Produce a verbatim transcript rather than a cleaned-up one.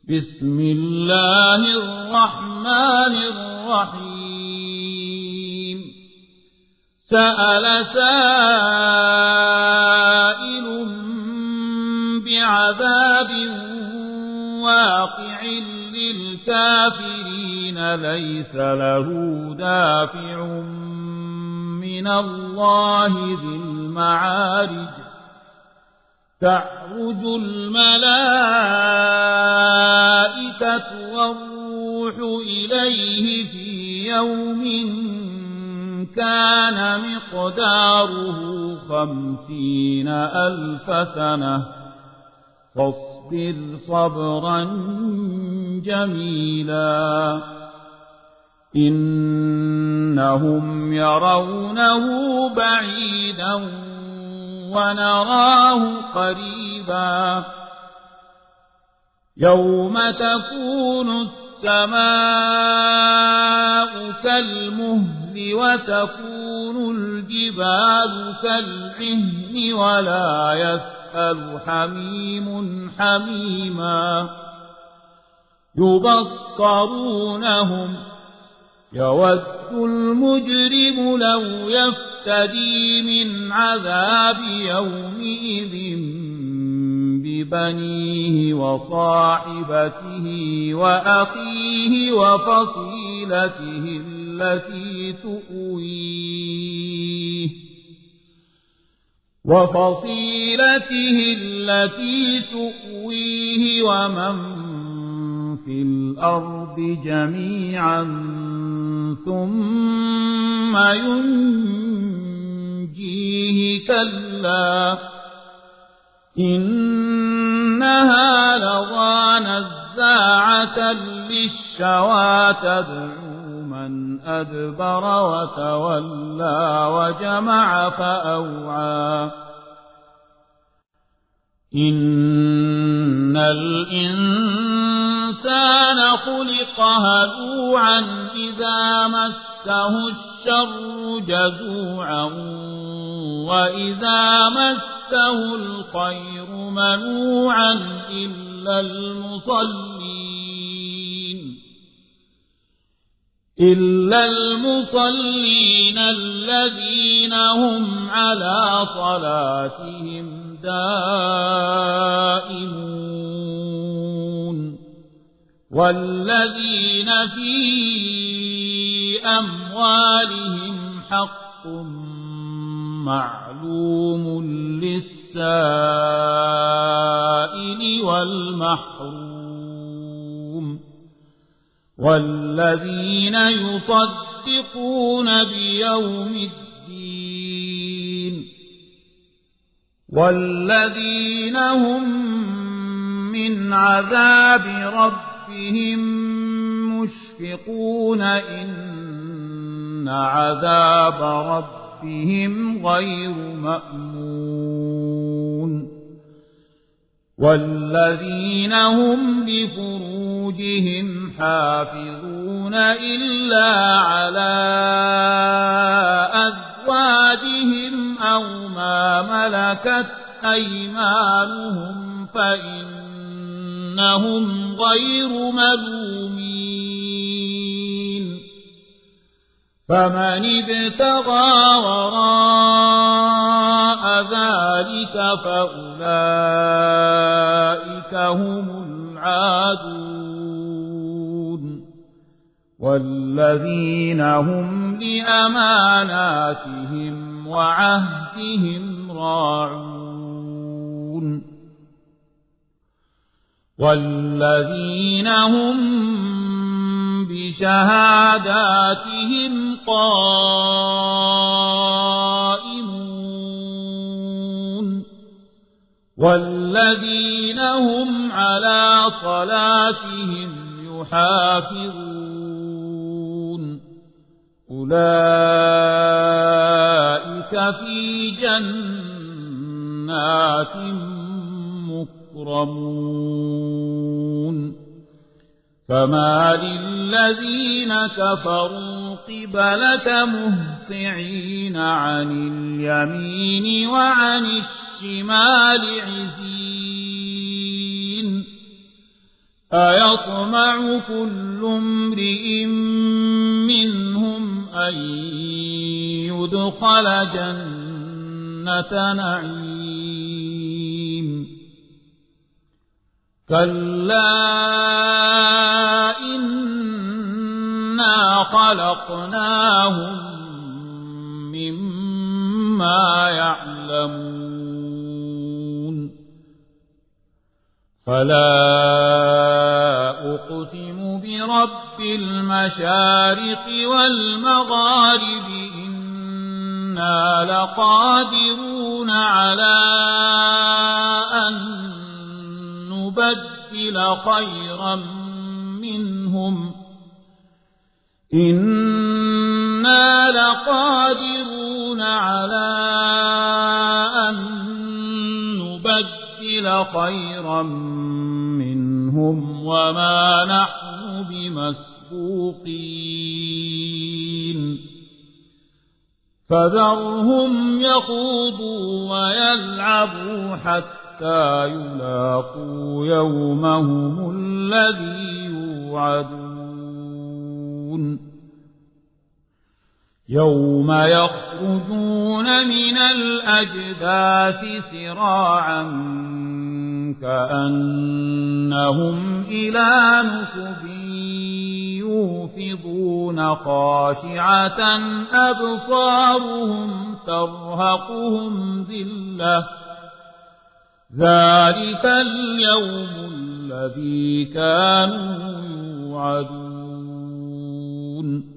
بسم الله الرحمن الرحيم سأل سائل بعذاب واقع للكافرين ليس له دافع من الله ذي المعارج تعرج الملائكة والروح إليه في يوم كان مقداره خمسين ألف سنة فاصبر صبرا جميلا إنهم يرونه بعيدا ونراه قريبا يوم تكون السماء كالمهل وتكون الجبال كالعهن ولا يسأل حميم حميما يبصرونهم يود المجرم لو يفتدي من عذاب يومئذ ببنيه وصاحبته وأخيه وفصيلته التي تؤويه وفصيلته التي تؤويه ومن في الأرض جميعا ثم ينجيه كلا إنها لظى نزاعة للشوى تدعو من أدبر وتولى وجمع فأوعى إن الإنسان خلق هلوعا إذا مسه الشر جزوعا وإذا مسه الخير منوعا إلا المصلين إلا المصلين الذين هم على صلاتهم دائمون والذين في أموالهم حق معلوم للسائل والمحروم والذين يصدقون بيوم الدين والذين هم من عذاب ربهم مشفقون إن عذاب ربهم غير مأمون والذين هم لفروجهم حافظون إلا على أزواجهم أو ما ملكت أيمانهم فإنهم غير ملومين فمن ابتغى وراء ذلك فأولئك هم العادون والذين هم لأماناتهم وعهدهم راعون والذين هم بشهاداتهم قائمون والذين هم على صلاتهم يحافظون أولئك في جنات مكرمون فما للذين كفروا قبلك مهطعين عن اليمين وعن الشمال عزين أيطمع كل امرئ منهم أن يدخل جنة نعيم كلا إنا خلقناهم مما يعلمون فلا أقسم برب المشارق والمغارب إنا لقادرون على أن نبدل خيرا منهم إنا لقادرون على أن نبدل خيرا منهم وما نحن بمسبوقين فذرهم يخوضوا ويلعبوا حتى يلاقوا يومهم الذي يوعدون يوم يخرجون من الأجداث سراعا كأنهم إلى نصب يوفضون خاشعة أبصارهم ترهقهم ذلة ذلك اليوم الذي كانوا يوعدون